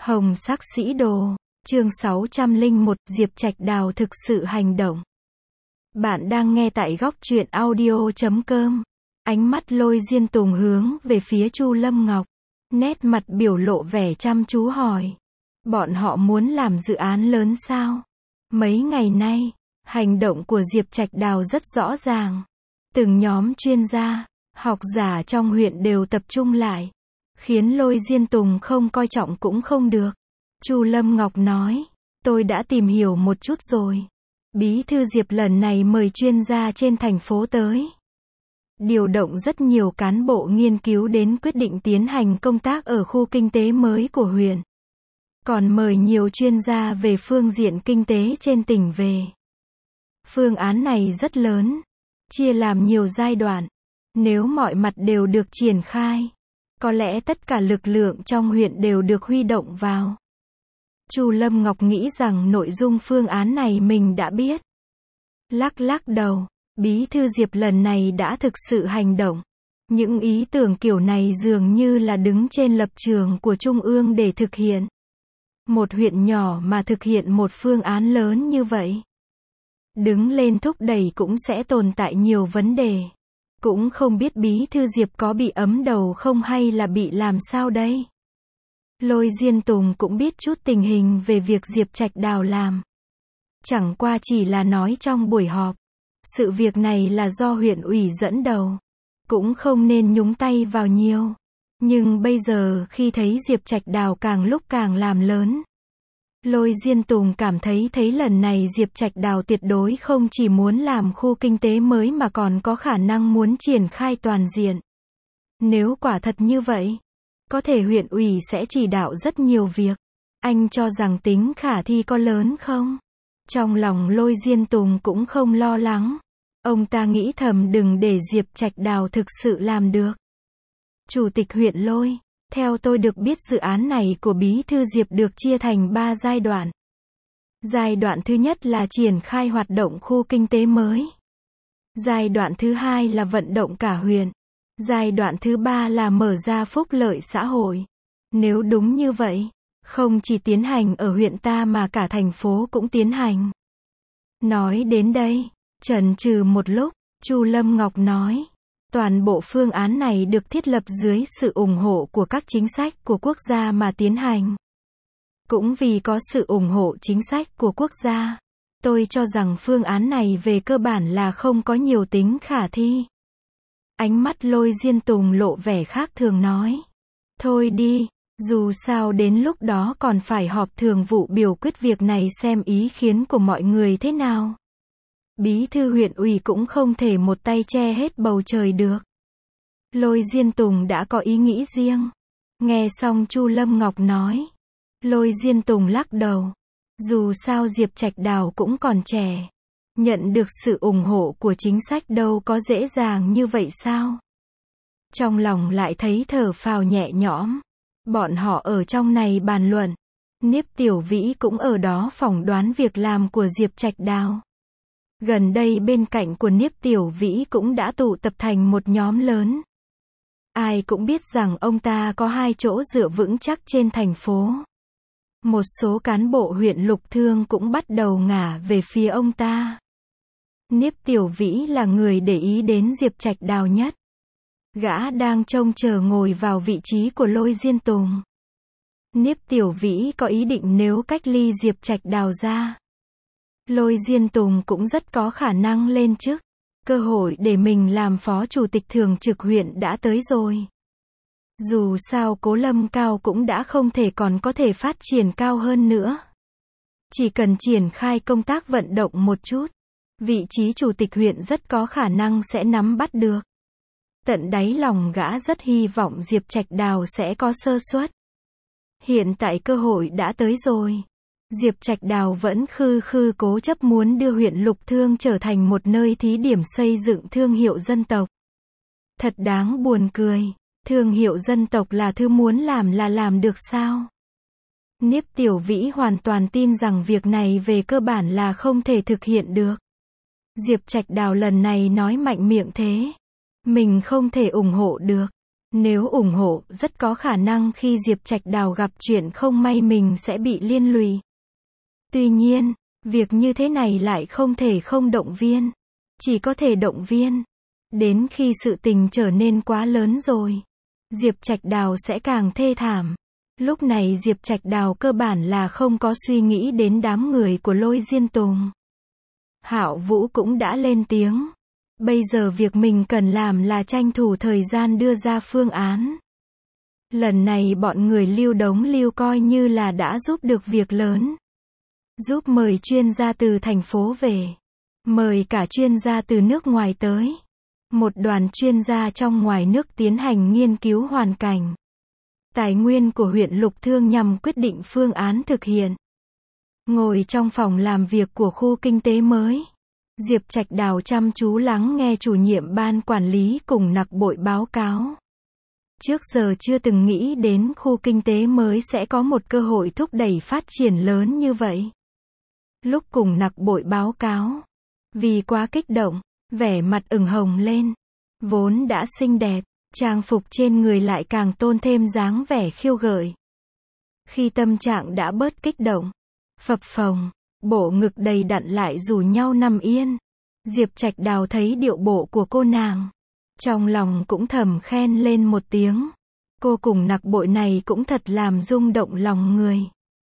Hồng sắc sĩ đồ, chương 601, Diệp Trạch Đào thực sự hành động. Bạn đang nghe tại góc truyện audio.com. Ánh mắt Lôi Diên Tùng hướng về phía Chu Lâm Ngọc. Nét mặt biểu lộ vẻ chăm chú hỏi. Bọn họ muốn làm dự án lớn sao? Mấy ngày nay, hành động của Diệp Trạch Đào rất rõ ràng. Từng nhóm chuyên gia, học giả trong huyện đều tập trung lại. Khiến Lôi Diên Tùng không coi trọng cũng không được. Chu Lâm Ngọc nói, tôi đã tìm hiểu một chút rồi. Bí thư Diệp lần này mời chuyên gia trên thành phố tới. Điều động rất nhiều cán bộ nghiên cứu đến quyết định tiến hành công tác ở khu kinh tế mới của huyện. Còn mời nhiều chuyên gia về phương diện kinh tế trên tỉnh về. Phương án này rất lớn, chia làm nhiều giai đoạn. Nếu mọi mặt đều được triển khai, có lẽ tất cả lực lượng trong huyện đều được huy động vào. Chu Lâm Ngọc nghĩ rằng nội dung phương án này mình đã biết. Lắc lắc đầu, Bí thư Diệp lần này đã thực sự hành động. Những ý tưởng kiểu này dường như là đứng trên lập trường của Trung ương để thực hiện. Một huyện nhỏ mà thực hiện một phương án lớn như vậy. Đứng lên thúc đẩy cũng sẽ tồn tại nhiều vấn đề. Cũng không biết Bí thư Diệp có bị ấm đầu không hay là bị làm sao đây. Lôi Diên Tùng cũng biết chút tình hình về việc Diệp Trạch Đào làm. Chẳng qua chỉ là nói trong buổi họp. Sự việc này là do huyện ủy dẫn đầu. Cũng không nên nhúng tay vào nhiều. Nhưng bây giờ khi thấy Diệp Trạch Đào càng lúc càng làm lớn. Lôi Diên Tùng cảm thấy lần này Diệp Trạch Đào tuyệt đối không chỉ muốn làm khu kinh tế mới mà còn có khả năng muốn triển khai toàn diện. Nếu quả thật như vậy, có thể huyện ủy sẽ chỉ đạo rất nhiều việc. Anh cho rằng tính khả thi có lớn không? Trong lòng Lôi Diên Tùng cũng không lo lắng. Ông ta nghĩ thầm đừng để Diệp Trạch Đào thực sự làm được. Chủ tịch huyện Lôi, theo tôi được biết dự án này của Bí thư Diệp được chia thành 3 giai đoạn. Giai đoạn thứ nhất là triển khai hoạt động khu kinh tế mới. Giai đoạn thứ hai là vận động cả huyện. Giai đoạn thứ ba là mở ra phúc lợi xã hội. Nếu đúng như vậy, không chỉ tiến hành ở huyện ta mà cả thành phố cũng tiến hành. Nói đến đây, chần chừ một lúc, Chu Lâm Ngọc nói, toàn bộ phương án này được thiết lập dưới sự ủng hộ của các chính sách của quốc gia mà tiến hành. Cũng vì có sự ủng hộ chính sách của quốc gia, tôi cho rằng phương án này về cơ bản là không có nhiều tính khả thi. Ánh mắt Lôi Diên Tùng lộ vẻ khác thường nói. Thôi đi, dù sao đến lúc đó còn phải họp thường vụ biểu quyết việc này xem ý kiến của mọi người thế nào. Bí thư huyện ủy cũng không thể một tay che hết bầu trời được. Lôi Diên Tùng đã có ý nghĩ riêng. Nghe xong Chu Lâm Ngọc nói. Lôi Diên Tùng lắc đầu. Dù sao Diệp Trạch Đào cũng còn trẻ. Nhận được sự ủng hộ của chính sách đâu có dễ dàng như vậy sao? Trong lòng lại thấy thở phào nhẹ nhõm. Bọn họ ở trong này bàn luận. Niếp Tiểu Vĩ cũng ở đó phỏng đoán việc làm của Diệp Trạch Đào. Gần đây bên cạnh của Niếp Tiểu Vĩ cũng đã tụ tập thành một nhóm lớn. Ai cũng biết rằng ông ta có 2 chỗ dựa vững chắc trên thành phố. Một số cán bộ huyện Lục Thương cũng bắt đầu ngả về phía ông ta. Niếp Tiểu Vĩ là người để ý đến Diệp Trạch Đào nhất. Gã đang trông chờ ngồi vào vị trí của Lôi Diên Tùng. Niếp Tiểu Vĩ có ý định nếu cách ly Diệp Trạch Đào ra, Lôi Diên Tùng cũng rất có khả năng lên chức. Cơ hội để mình làm phó chủ tịch thường trực huyện đã tới rồi. Dù sao Cố Lâm Cao cũng đã không thể còn có thể phát triển cao hơn nữa. Chỉ cần triển khai công tác vận động một chút, vị trí chủ tịch huyện rất có khả năng sẽ nắm bắt được. Tận đáy lòng gã rất hy vọng Diệp Trạch Đào sẽ có sơ suất. Hiện tại cơ hội đã tới rồi. Diệp Trạch Đào vẫn khư cố chấp muốn đưa huyện Lục Thương trở thành một nơi thí điểm xây dựng thương hiệu dân tộc. Thật đáng buồn cười. Thương hiệu dân tộc là thứ muốn làm là làm được sao? Niếp Tiểu Vĩ hoàn toàn tin rằng việc này về cơ bản là không thể thực hiện được. Diệp Trạch Đào lần này nói mạnh miệng thế. Mình không thể ủng hộ được. Nếu ủng hộ, rất có khả năng khi Diệp Trạch Đào gặp chuyện không may mình sẽ bị liên lụy. Tuy nhiên, việc như thế này lại không thể không động viên. Chỉ có thể động viên. Đến khi sự tình trở nên quá lớn rồi, Diệp Trạch Đào sẽ càng thê thảm. Lúc này Diệp Trạch Đào cơ bản là không có suy nghĩ đến đám người của Lôi Diên Tùng. Hạo Vũ cũng đã lên tiếng. Bây giờ việc mình cần làm là tranh thủ thời gian đưa ra phương án. Lần này bọn người Lưu Đống Lưu coi như là đã giúp được việc lớn. Giúp mời chuyên gia từ thành phố về. Mời cả chuyên gia từ nước ngoài tới. Một đoàn chuyên gia trong ngoài nước tiến hành nghiên cứu hoàn cảnh. Tài nguyên của huyện Lục Thương nhằm quyết định phương án thực hiện. Ngồi trong phòng làm việc của khu kinh tế mới, Diệp Trạch Đào chăm chú lắng nghe chủ nhiệm ban quản lý cùng Nặc Bội báo cáo. Trước giờ chưa từng nghĩ đến khu kinh tế mới sẽ có một cơ hội thúc đẩy phát triển lớn như vậy. Lúc cùng Nặc Bội báo cáo, vì quá kích động, vẻ mặt ửng hồng lên. Vốn đã xinh đẹp, trang phục trên người lại càng tôn thêm dáng vẻ khiêu gợi. Khi tâm trạng đã bớt kích động, phập phồng, bộ ngực đầy đặn lại rủ nhau nằm yên. Diệp Trạch Đào thấy điệu bộ của cô nàng, trong lòng cũng thầm khen lên một tiếng. Cô cùng Nặc Bội này cũng thật làm rung động lòng người.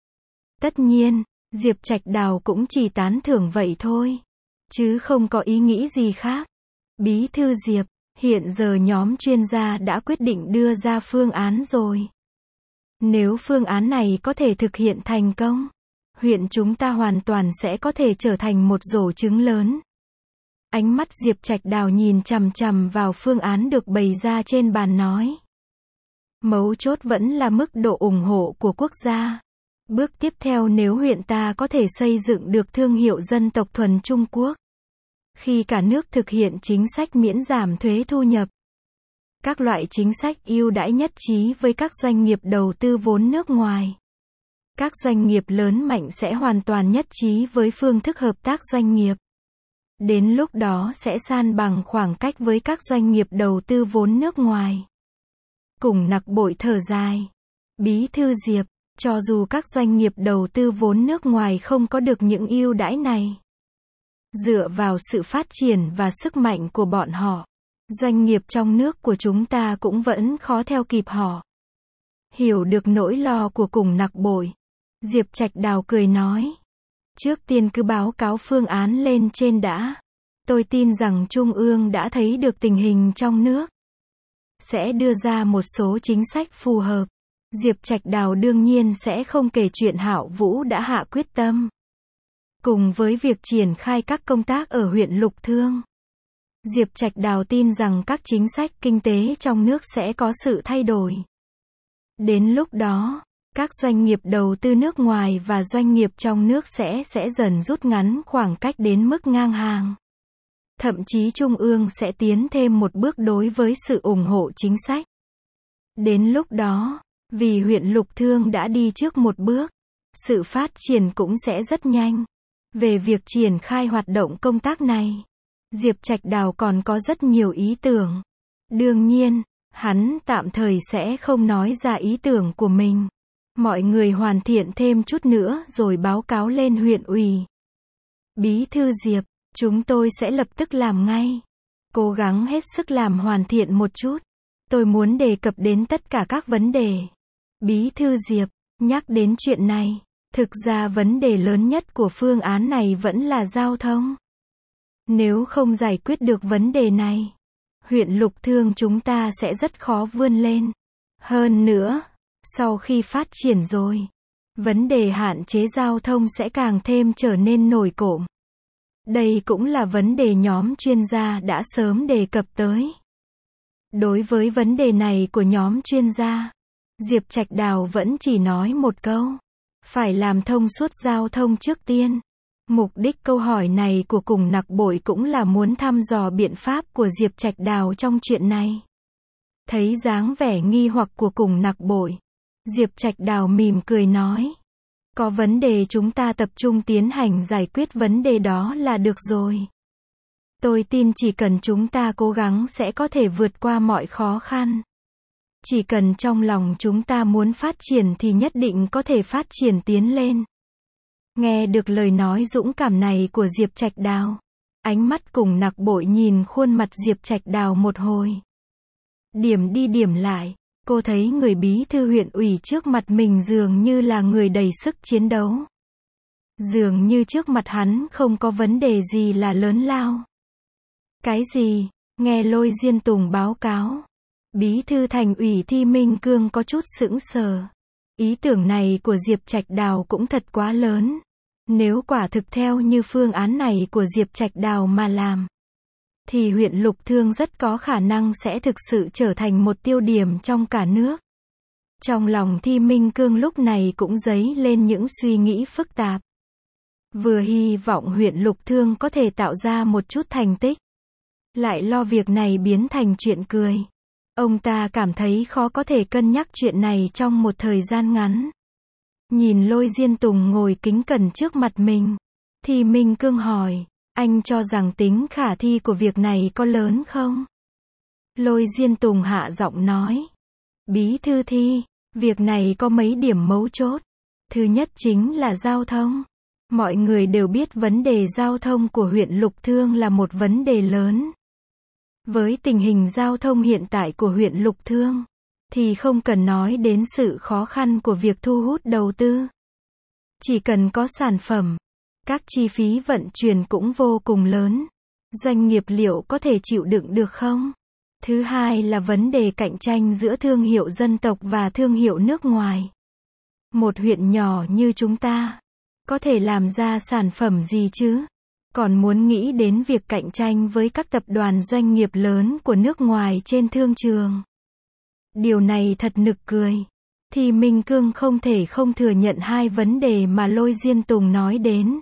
Tất nhiên, Diệp Trạch Đào cũng chỉ tán thưởng vậy thôi, chứ không có ý nghĩ gì khác. Bí thư Diệp, hiện giờ nhóm chuyên gia đã quyết định đưa ra phương án rồi. Nếu phương án này có thể thực hiện thành công, huyện chúng ta hoàn toàn sẽ có thể trở thành một rổ trứng lớn. Ánh mắt Diệp Trạch Đào nhìn chằm chằm vào phương án được bày ra trên bàn nói. Mấu chốt vẫn là mức độ ủng hộ của quốc gia. Bước tiếp theo nếu huyện ta có thể xây dựng được thương hiệu dân tộc thuần Trung Quốc. Khi cả nước thực hiện chính sách miễn giảm thuế thu nhập, các loại chính sách ưu đãi nhất trí với các doanh nghiệp đầu tư vốn nước ngoài. Các doanh nghiệp lớn mạnh sẽ hoàn toàn nhất trí với phương thức hợp tác doanh nghiệp. Đến lúc đó sẽ san bằng khoảng cách với các doanh nghiệp đầu tư vốn nước ngoài. Cùng Nặc Bội thở dài. Bí thư Diệp, cho dù các doanh nghiệp đầu tư vốn nước ngoài không có được những ưu đãi này, dựa vào sự phát triển và sức mạnh của bọn họ, doanh nghiệp trong nước của chúng ta cũng vẫn khó theo kịp họ. Hiểu được nỗi lo của cùng Nặc Bội, Diệp Trạch Đào cười nói. Trước tiên cứ báo cáo phương án lên trên đã. Tôi tin rằng Trung ương đã thấy được tình hình trong nước, sẽ đưa ra một số chính sách phù hợp. Diệp Trạch Đào đương nhiên sẽ không kể chuyện Hạo Vũ đã hạ quyết tâm. Cùng với việc triển khai các công tác ở huyện Lục Thương, Diệp Trạch Đào tin rằng các chính sách kinh tế trong nước sẽ có sự thay đổi. Đến lúc đó, các doanh nghiệp đầu tư nước ngoài và doanh nghiệp trong nước sẽ dần rút ngắn khoảng cách đến mức ngang hàng. Thậm chí Trung ương sẽ tiến thêm một bước đối với sự ủng hộ chính sách. Đến lúc đó, vì huyện Lục Thương đã đi trước một bước, sự phát triển cũng sẽ rất nhanh. Về việc triển khai hoạt động công tác này, Diệp Trạch Đào còn có rất nhiều ý tưởng. Đương nhiên, hắn tạm thời sẽ không nói ra ý tưởng của mình. Mọi người hoàn thiện thêm chút nữa rồi báo cáo lên huyện ủy. Bí thư Diệp, chúng tôi sẽ lập tức làm ngay. Cố gắng hết sức làm hoàn thiện một chút. Tôi muốn đề cập đến tất cả các vấn đề. Bí thư Diệp, nhắc đến chuyện này, thực ra vấn đề lớn nhất của phương án này vẫn là giao thông. Nếu không giải quyết được vấn đề này, huyện Lục Thương chúng ta sẽ rất khó vươn lên. Hơn nữa, sau khi phát triển rồi, vấn đề hạn chế giao thông sẽ càng thêm trở nên nổi cộm. Đây cũng là vấn đề nhóm chuyên gia đã sớm đề cập tới. Đối với vấn đề này của nhóm chuyên gia, Diệp Trạch Đào vẫn chỉ nói một câu. Phải làm thông suốt giao thông trước tiên. Mục đích câu hỏi này của cùng Nặc Bội cũng là muốn thăm dò biện pháp của Diệp Trạch Đào trong chuyện này. Thấy dáng vẻ nghi hoặc của cùng Nặc Bội, Diệp Trạch Đào mỉm cười nói. Có vấn đề chúng ta tập trung tiến hành giải quyết vấn đề đó là được rồi. Tôi tin chỉ cần chúng ta cố gắng sẽ có thể vượt qua mọi khó khăn. Chỉ cần trong lòng chúng ta muốn phát triển thì nhất định có thể phát triển tiến lên. Nghe được lời nói dũng cảm này của Diệp Trạch Đào, ánh mắt cùng nặc bội nhìn khuôn mặt Diệp Trạch Đào một hồi. Điểm đi điểm lại, cô thấy người bí thư huyện ủy trước mặt mình dường như là người đầy sức chiến đấu. Dường như trước mặt hắn không có vấn đề gì là lớn lao. Cái gì? Nghe Lôi Diên Tùng báo cáo. Bí thư thành ủy Thi Minh Cương có chút sững sờ. Ý tưởng này của Diệp Trạch Đào cũng thật quá lớn. Nếu quả thực theo như phương án này của Diệp Trạch Đào mà làm, thì huyện Lục Thương rất có khả năng sẽ thực sự trở thành một tiêu điểm trong cả nước. Trong lòng Thi Minh Cương lúc này cũng dấy lên những suy nghĩ phức tạp. Vừa hy vọng huyện Lục Thương có thể tạo ra một chút thành tích, lại lo việc này biến thành chuyện cười. Ông ta cảm thấy khó có thể cân nhắc chuyện này trong một thời gian ngắn. Nhìn Lôi Diên Tùng ngồi kính cẩn trước mặt mình, Thi Minh Cương hỏi, anh cho rằng tính khả thi của việc này có lớn không? Lôi Diên Tùng hạ giọng nói, Bí thư Thi, việc này có mấy điểm mấu chốt. Thứ nhất chính là giao thông. Mọi người đều biết vấn đề giao thông của huyện Lục Thương là một vấn đề lớn. Với tình hình giao thông hiện tại của huyện Lục Thương, thì không cần nói đến sự khó khăn của việc thu hút đầu tư. Chỉ cần có sản phẩm, các chi phí vận chuyển cũng vô cùng lớn. Doanh nghiệp liệu có thể chịu đựng được không? Thứ hai là vấn đề cạnh tranh giữa thương hiệu dân tộc và thương hiệu nước ngoài. Một huyện nhỏ như chúng ta, có thể làm ra sản phẩm gì chứ? Còn muốn nghĩ đến việc cạnh tranh với các tập đoàn doanh nghiệp lớn của nước ngoài trên thương trường. Điều này thật nực cười. Thì Minh Cương không thể không thừa nhận hai vấn đề mà Lôi Diên Tùng nói đến.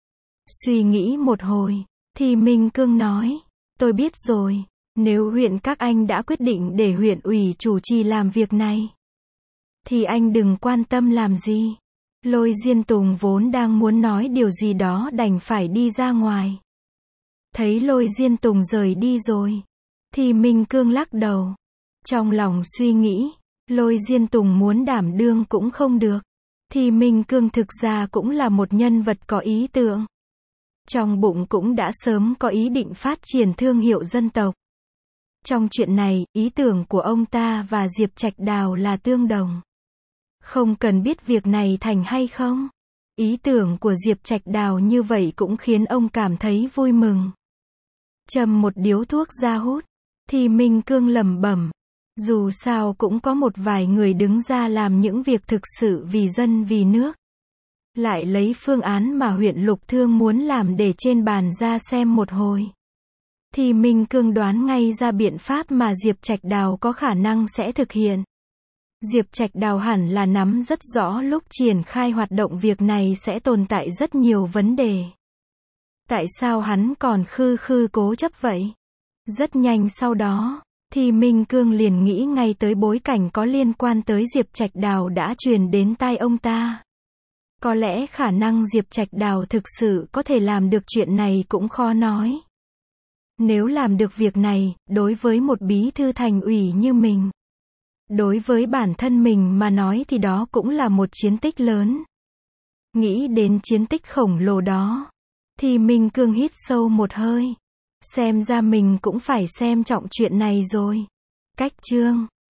Suy nghĩ một hồi, thì Minh Cương nói, tôi biết rồi, nếu huyện các anh đã quyết định để huyện ủy chủ trì làm việc này, thì anh đừng quan tâm làm gì. Lôi Diên Tùng vốn đang muốn nói điều gì đó đành phải đi ra ngoài. Thấy Lôi Diên Tùng rời đi rồi, thì Minh Cương lắc đầu. Trong lòng suy nghĩ, Lôi Diên Tùng muốn đảm đương cũng không được. Thì Minh Cương thực ra cũng là một nhân vật có ý tưởng. Trong bụng cũng đã sớm có ý định phát triển thương hiệu dân tộc. Trong chuyện này, ý tưởng của ông ta và Diệp Trạch Đào là tương đồng. Không cần biết việc này thành hay không. Ý tưởng của Diệp Trạch Đào như vậy cũng khiến ông cảm thấy vui mừng. Châm một điếu thuốc ra hút, thì Minh Cương lẩm bẩm. Dù sao cũng có một vài người đứng ra làm những việc thực sự vì dân vì nước. Lại lấy phương án mà huyện Lục Thương muốn làm để trên bàn ra xem một hồi. Thì Minh Cương đoán ngay ra biện pháp mà Diệp Trạch Đào có khả năng sẽ thực hiện. Diệp Trạch Đào hẳn là nắm rất rõ lúc triển khai hoạt động việc này sẽ tồn tại rất nhiều vấn đề. Tại sao hắn còn khư khư cố chấp vậy? Rất nhanh sau đó, thì Minh Cương liền nghĩ ngay tới bối cảnh có liên quan tới Diệp Trạch Đào đã truyền đến tai ông ta. Có lẽ khả năng Diệp Trạch Đào thực sự có thể làm được chuyện này cũng khó nói. Nếu làm được việc này, đối với một bí thư thành ủy như mình, đối với bản thân mình mà nói thì đó cũng là một chiến tích lớn. Nghĩ đến chiến tích khổng lồ đó, thì Minh Cương hít sâu một hơi. Xem ra mình cũng phải xem trọng chuyện này rồi. Cách chương